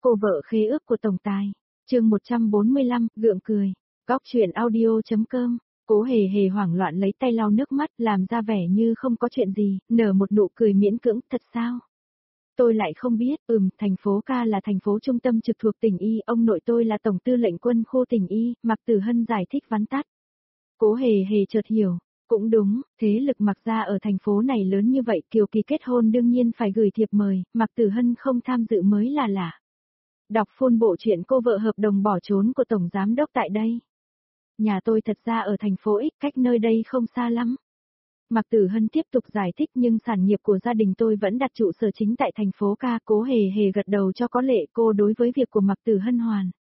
Cô vợ khế ước của tổng tài. Chương 145, gượng cười. Góc truyện audio.com. Cố Hề Hề hoảng loạn lấy tay lau nước mắt, làm ra vẻ như không có chuyện gì, nở một nụ cười miễn cưỡng. Thật sao? Tôi lại không biết. Thành phố Ca là thành phố trung tâm trực thuộc tỉnh Y, ông nội tôi là tổng tư lệnh quân khu tỉnh Y. Mạc Tử Hân giải thích vắn tắt. Cố Hề Hề chợt hiểu. Cũng đúng, thế lực Mạc gia ở thành phố này lớn như vậy, Kiều Kỳ kết hôn đương nhiên phải gửi thiệp mời, Mạc Tử Hân không tham dự mới là lạ. Đọc full bộ truyện cô vợ hợp đồng bỏ trốn của tổng giám đốc tại đây. Nhà tôi thật ra ở thành phố X, cách nơi đây không xa lắm. Mạc Tử Hân tiếp tục giải thích, nhưng sản nghiệp của gia đình tôi vẫn đặt trụ sở chính tại thành phố Ca. Cố Hề Hề gật đầu cho có lệ. Cô đối với việc của Mạc Tử Hân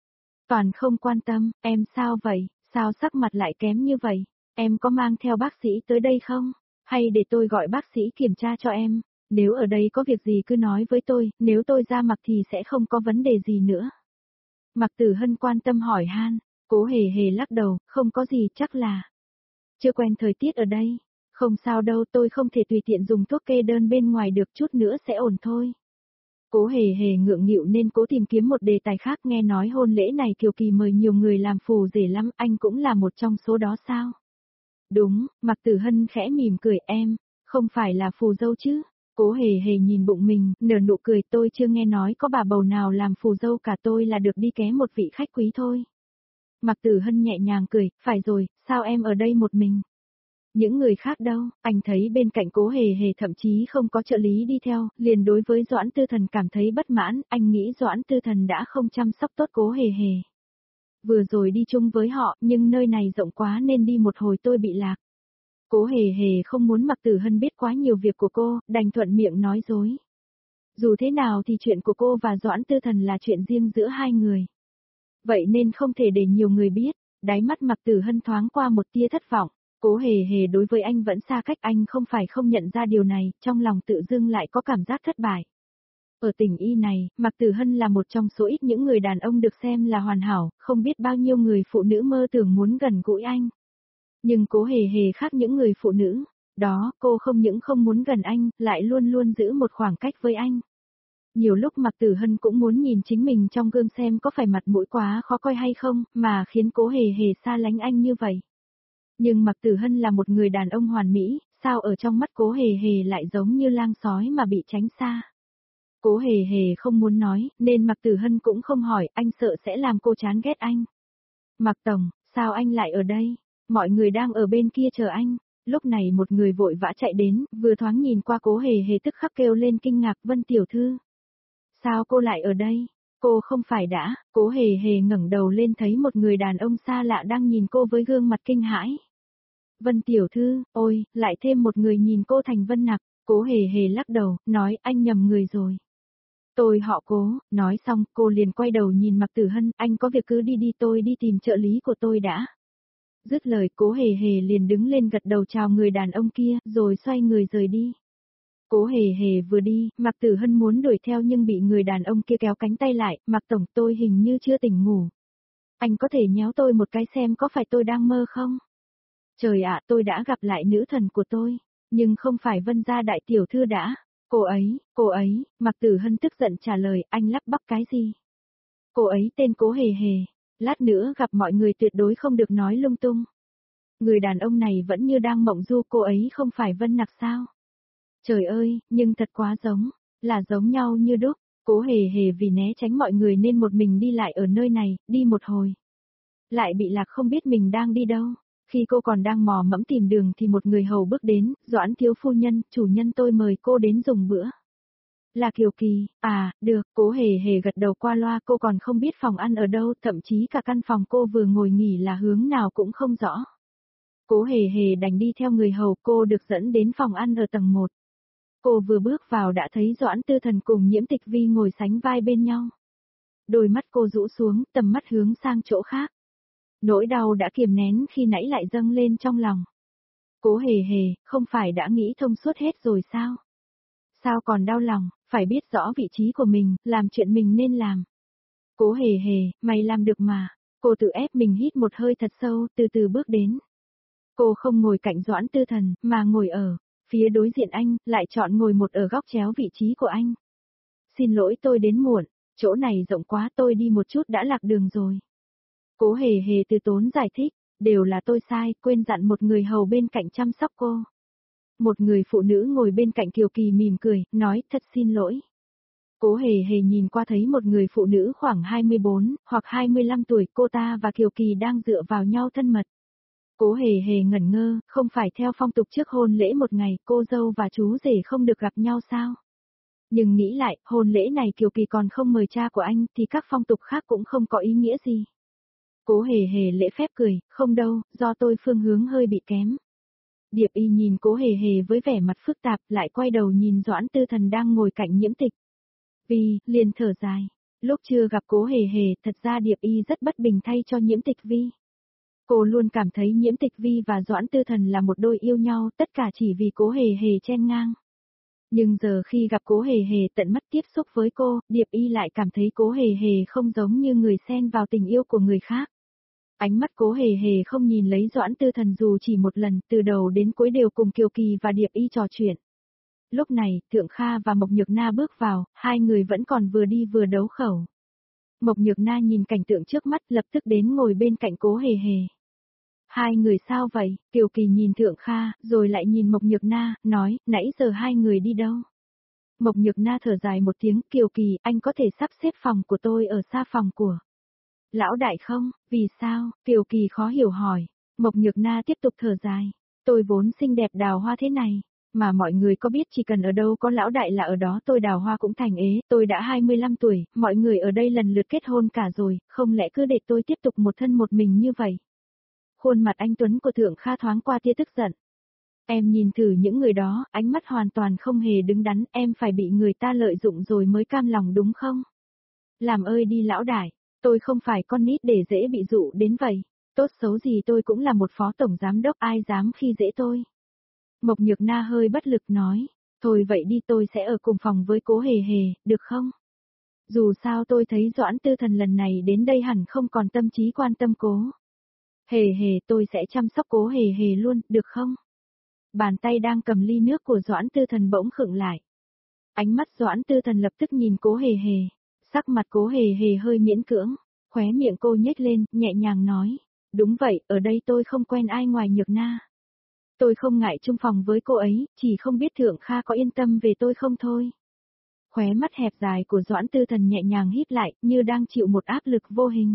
toàn không quan tâm. Em sao vậy, sao sắc mặt lại kém như vậy? Em có mang theo bác sĩ tới đây không? Hay để tôi gọi bác sĩ kiểm tra cho em? Nếu ở đây có việc gì cứ nói với tôi, nếu tôi ra mặt thì sẽ không có vấn đề gì nữa. Mạc Tử Hân quan tâm hỏi han. Cố Hề Hề lắc đầu, không có gì, chắc là chưa quen thời tiết ở đây. Không sao đâu, tôi không thể tùy tiện dùng thuốc kê đơn bên ngoài được, chút nữa sẽ ổn thôi. Cố Hề Hề ngượng nghịu nên cố tìm kiếm một đề tài khác. Nghe nói hôn lễ này Kiều Kỳ mời nhiều người làm phù rể lắm, anh cũng là một trong số đó sao? Đúng, Mạc Tử Hân khẽ mỉm cười. Em, không phải là phù dâu chứ? Cố Hề Hề nhìn bụng mình, nở nụ cười. Tôi chưa nghe nói có bà bầu nào làm phù dâu cả, tôi là được đi ké một vị khách quý thôi. Mạc Tử Hân nhẹ nhàng cười. Phải rồi, sao em ở đây một mình? Những người khác đâu? Anh thấy bên cạnh Cố Hề Hề thậm chí không có trợ lý đi theo, liền đối với Doãn Tư Thần cảm thấy bất mãn. Anh nghĩ Doãn Tư Thần đã không chăm sóc tốt Cố Hề Hề. Vừa rồi đi chung với họ, nhưng nơi này rộng quá nên đi một hồi tôi bị lạc. Cố Hề Hề không muốn Mạc Tử Hân biết quá nhiều việc của cô, đành thuận miệng nói dối. Dù thế nào thì chuyện của cô và Doãn Tư Thần là chuyện riêng giữa hai người. Vậy nên không thể để nhiều người biết. Đáy mắt Mạc Tử Hân thoáng qua một tia thất vọng. Cố Hề Hề đối với anh vẫn xa cách, anh không phải không nhận ra điều này, trong lòng tự dưng lại có cảm giác thất bại. Ở tỉnh Y này, Mạc Tử Hân là một trong số ít những người đàn ông được xem là hoàn hảo, không biết bao nhiêu người phụ nữ mơ tưởng muốn gần gũi anh. Nhưng Cố Hề Hề khác những người phụ nữ, đó, cô không những không muốn gần anh, lại luôn luôn giữ một khoảng cách với anh. Nhiều lúc Mạc Tử Hân cũng muốn nhìn chính mình trong gương xem có phải mặt mũi quá khó coi hay không, mà khiến Cố Hề Hề xa lánh anh như vậy. Nhưng Mạc Tử Hân là một người đàn ông hoàn mỹ, sao ở trong mắt Cố Hề Hề lại giống như lang sói mà bị tránh xa. Cố Hề Hề không muốn nói, nên Mạc Tử Hân cũng không hỏi, anh sợ sẽ làm cô chán ghét anh. Mạc Tổng, sao anh lại ở đây? Mọi người đang ở bên kia chờ anh. Lúc này một người vội vã chạy đến, vừa thoáng nhìn qua Cố Hề Hề tức khắc kêu lên kinh ngạc. Vân tiểu thư. Sao cô lại ở đây? Cô không phải đã? Cố Hề Hề ngẩng đầu lên thấy một người đàn ông xa lạ đang nhìn cô với gương mặt kinh hãi. Vân tiểu thư, ôi, lại thêm một người nhìn cô thành Vân Nặc. Cố Hề Hề lắc đầu, nói anh nhầm người rồi. Tôi họ Cố. Nói xong cô liền quay đầu nhìn Mạc Tử Hân. Anh có việc cứ đi đi, tôi đi tìm trợ lý của tôi đã. Dứt lời Cố Hề Hề liền đứng lên gật đầu chào người đàn ông kia, rồi xoay người rời đi. Cố Hề Hề vừa đi, Mạc Tử Hân muốn đuổi theo nhưng bị người đàn ông kia kéo cánh tay lại. Mạc Tổng, tôi hình như chưa tỉnh ngủ. Anh có thể nhéo tôi một cái xem có phải tôi đang mơ không? Trời ạ, tôi đã gặp lại nữ thần của tôi, nhưng không phải Vân gia đại tiểu thư đã. Cô ấy, Mạc Tử Hân tức giận trả lời. Anh lắp bắp cái gì? Cô ấy tên Cố Hề Hề. Lát nữa gặp mọi người tuyệt đối không được nói lung tung. Người đàn ông này vẫn như đang mộng du. Cô ấy không phải Vân Nặc sao? Trời ơi, nhưng thật quá giống, là giống nhau như đúc. Cố Hề Hề vì né tránh mọi người nên một mình đi lại ở nơi này, đi một hồi. Lại bị lạc không biết mình đang đi đâu. Khi cô còn đang mò mẫm tìm đường thì một người hầu bước đến. Doãn thiếu phu nhân, chủ nhân tôi mời cô đến dùng bữa. Là Kiều Kỳ. À, được. Cố Hề Hề gật đầu qua loa. Cô còn không biết phòng ăn ở đâu, thậm chí cả căn phòng cô vừa ngồi nghỉ là hướng nào cũng không rõ. Cố Hề Hề đành đi theo người hầu. Cô được dẫn đến phòng ăn ở tầng 1. Cô vừa bước vào đã thấy Doãn Tư Thần cùng Nhiễm Tịch Vi ngồi sánh vai bên nhau. Đôi mắt cô rũ xuống, tầm mắt hướng sang chỗ khác. Nỗi đau đã kiềm nén khi nãy lại dâng lên trong lòng. Cố Hề Hề, không phải đã nghĩ thông suốt hết rồi sao? Sao còn đau lòng, phải biết rõ vị trí của mình, làm chuyện mình nên làm. Cố Hề Hề, mày làm được mà. Cô tự ép mình hít một hơi thật sâu, từ từ bước đến. Cô không ngồi cạnh Doãn Tư Thần, mà ngồi ở phía đối diện anh, lại chọn ngồi một ở góc chéo vị trí của anh. Xin lỗi tôi đến muộn. Chỗ này rộng quá, tôi đi một chút đã lạc đường rồi. Cố hề hề từ tốn giải thích, đều là tôi sai, quên dặn một người hầu bên cạnh chăm sóc cô. Một người phụ nữ ngồi bên cạnh Kiều Kỳ mỉm cười, nói thật xin lỗi. Cố hề hề nhìn qua thấy một người phụ nữ khoảng 24 hoặc 25 tuổi, cô ta và Kiều Kỳ đang dựa vào nhau thân mật. Cố hề hề ngẩn ngơ, không phải theo phong tục trước hôn lễ một ngày cô dâu và chú rể không được gặp nhau sao? Nhưng nghĩ lại, hôn lễ này Kiều Kỳ còn không mời cha của anh thì các phong tục khác cũng không có ý nghĩa gì. Cố hề hề lễ phép cười, không đâu, do tôi phương hướng hơi bị kém. Điệp Y nhìn Cố hề hề với vẻ mặt phức tạp, lại quay đầu nhìn Doãn Tư Thần đang ngồi cạnh Nhiễm Tịch. Vi, liền thở dài. Lúc chưa gặp Cố hề hề, thật ra Điệp Y rất bất bình thay cho Nhiễm Tịch Vi. Cô luôn cảm thấy Nhiễm Tịch Vi và Doãn Tư Thần là một đôi yêu nhau, tất cả chỉ vì Cố hề hề chen ngang. Nhưng giờ khi gặp Cố hề hề tận mắt tiếp xúc với cô, Điệp Y lại cảm thấy Cố hề hề không giống như người xen vào tình yêu của người khác. Ánh mắt Cố hề hề không nhìn lấy Doãn Tư Thần dù chỉ một lần, từ đầu đến cuối đều cùng Kiều Kỳ và Điệp Y trò chuyện. Lúc này, Thượng Kha và Mộc Nhược Na bước vào, hai người vẫn còn vừa đi vừa đấu khẩu. Mộc Nhược Na nhìn cảnh tượng trước mắt lập tức đến ngồi bên cạnh Cố hề hề. Hai người sao vậy? Kiều Kỳ nhìn Thượng Kha, rồi lại nhìn Mộc Nhược Na, nói, nãy giờ hai người đi đâu? Mộc Nhược Na thở dài một tiếng, Kiều Kỳ, anh có thể sắp xếp phòng của tôi ở xa phòng của lão đại không? Vì sao? Kiều Kỳ khó hiểu hỏi. Mộc Nhược Na tiếp tục thở dài. Tôi vốn xinh đẹp đào hoa thế này, mà mọi người có biết chỉ cần ở đâu có lão đại là ở đó tôi đào hoa cũng thành ế, tôi đã 25 tuổi, mọi người ở đây lần lượt kết hôn cả rồi, không lẽ cứ để tôi tiếp tục một thân một mình như vậy? Khuôn mặt anh Tuấn của Thượng Kha thoáng qua tia tức giận. Em nhìn thử những người đó, ánh mắt hoàn toàn không hề đứng đắn, em phải bị người ta lợi dụng rồi mới cam lòng đúng không? Làm ơi đi lão đại, tôi không phải con nít để dễ bị dụ đến vậy, tốt xấu gì tôi cũng là một phó tổng giám đốc, ai dám khi dễ tôi. Mộc Nhược Na hơi bất lực nói, thôi vậy đi, tôi sẽ ở cùng phòng với Cố hề hề, được không? Dù sao tôi thấy Doãn Tư Thần lần này đến đây hẳn không còn tâm trí quan tâm Cố hề hề, tôi sẽ chăm sóc Cố hề hề luôn, được không? Bàn tay đang cầm ly nước của Doãn Tư Thần bỗng khựng lại. Ánh mắt Doãn Tư Thần lập tức nhìn Cố hề hề, sắc mặt Cố hề hề hơi miễn cưỡng, khóe miệng cô nhếch lên, nhẹ nhàng nói, đúng vậy, ở đây tôi không quen ai ngoài Nhược Na. Tôi không ngại chung phòng với cô ấy, chỉ không biết Thượng Kha có yên tâm về tôi không thôi. Khóe mắt hẹp dài của Doãn Tư Thần nhẹ nhàng híp lại, như đang chịu một áp lực vô hình.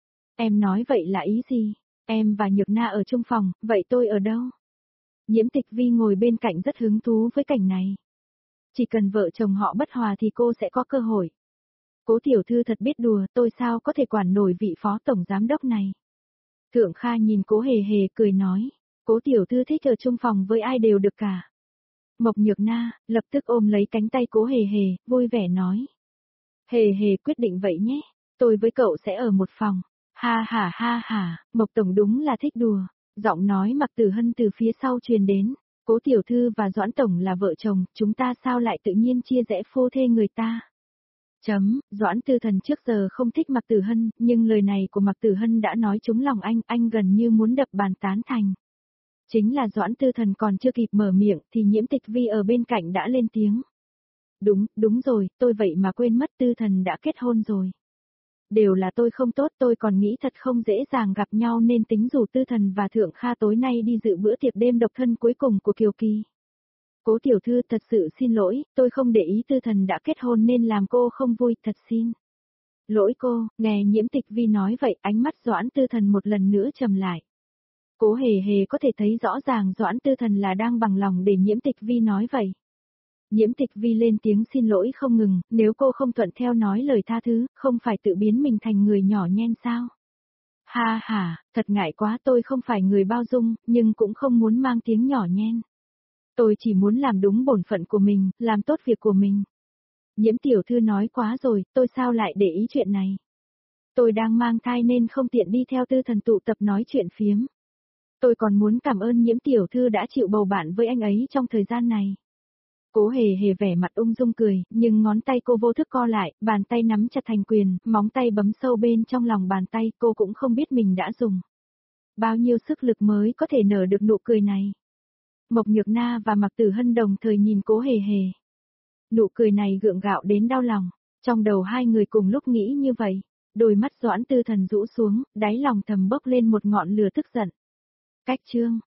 Em nói vậy là ý gì? Em và Nhược Na ở chung phòng, vậy tôi ở đâu? Nhiễm Tịch Vi ngồi bên cạnh rất hứng thú với cảnh này. Chỉ cần vợ chồng họ bất hòa thì cô sẽ có cơ hội. Cố tiểu thư thật biết đùa, tôi sao có thể quản nổi vị phó tổng giám đốc này. Thượng Kha nhìn Cố hề hề cười nói, Cố tiểu thư thích ở chung phòng với ai đều được cả. Mộc Nhược Na, lập tức ôm lấy cánh tay Cố hề hề, vui vẻ nói. Hề hề quyết định vậy nhé, tôi với cậu sẽ ở một phòng. Ha ha, Mộc tổng đúng là thích đùa. Giọng nói Mạc Tử Hân từ phía sau truyền đến, Cố tiểu thư và Doãn tổng là vợ chồng, chúng ta sao lại tự nhiên chia rẽ phô thê người ta? Doãn Tư Thần trước giờ không thích Mạc Tử Hân, nhưng lời này của Mạc Tử Hân đã nói trúng lòng anh gần như muốn đập bàn tán thành. Chính là Doãn Tư Thần còn chưa kịp mở miệng thì Nhiễm Tịch Vi ở bên cạnh đã lên tiếng. Đúng rồi, tôi vậy mà quên mất Tư Thần đã kết hôn rồi. Đều là tôi không tốt, tôi còn nghĩ thật không dễ dàng gặp nhau nên tính rủ Tư Thần và Thượng Kha tối nay đi dự bữa tiệc đêm độc thân cuối cùng của Kiều Kỳ. Cố tiểu thư thật sự xin lỗi, tôi không để ý Tư Thần đã kết hôn nên làm cô không vui, thật xin lỗi cô. Nghe Nhiễm Tịch Vi nói vậy, ánh mắt Doãn Tư Thần một lần nữa trầm lại. Cố hề hề có thể thấy rõ ràng Doãn Tư Thần là đang bằng lòng để Nhiễm Tịch Vi nói vậy. Nhiễm Tịch Vi lên tiếng xin lỗi không ngừng, nếu cô không thuận theo nói lời tha thứ, không phải tự biến mình thành người nhỏ nhen sao? Ha, thật ngại quá, tôi không phải người bao dung, nhưng cũng không muốn mang tiếng nhỏ nhen. Tôi chỉ muốn làm đúng bổn phận của mình, làm tốt việc của mình. Nhiễm tiểu thư nói quá rồi, tôi sao lại để ý chuyện này? Tôi đang mang thai nên không tiện đi theo Tư Thần tụ tập nói chuyện phiếm. Tôi còn muốn cảm ơn Nhiễm tiểu thư đã chịu bầu bạn với anh ấy trong thời gian này. Cố hề hề vẻ mặt ung dung cười, nhưng ngón tay cô vô thức co lại, bàn tay nắm chặt thành quyền, móng tay bấm sâu bên trong lòng bàn tay, cô cũng không biết mình đã dùng bao nhiêu sức lực mới có thể nở được nụ cười này. Mộc Nhược Na và Mạc Tử Hân đồng thời nhìn Cố hề hề. Nụ cười này gượng gạo đến đau lòng. Trong đầu hai người cùng lúc nghĩ như vậy, đôi mắt Doãn Tư Thần rũ xuống, đáy lòng thầm bốc lên một ngọn lửa tức giận. Cách chương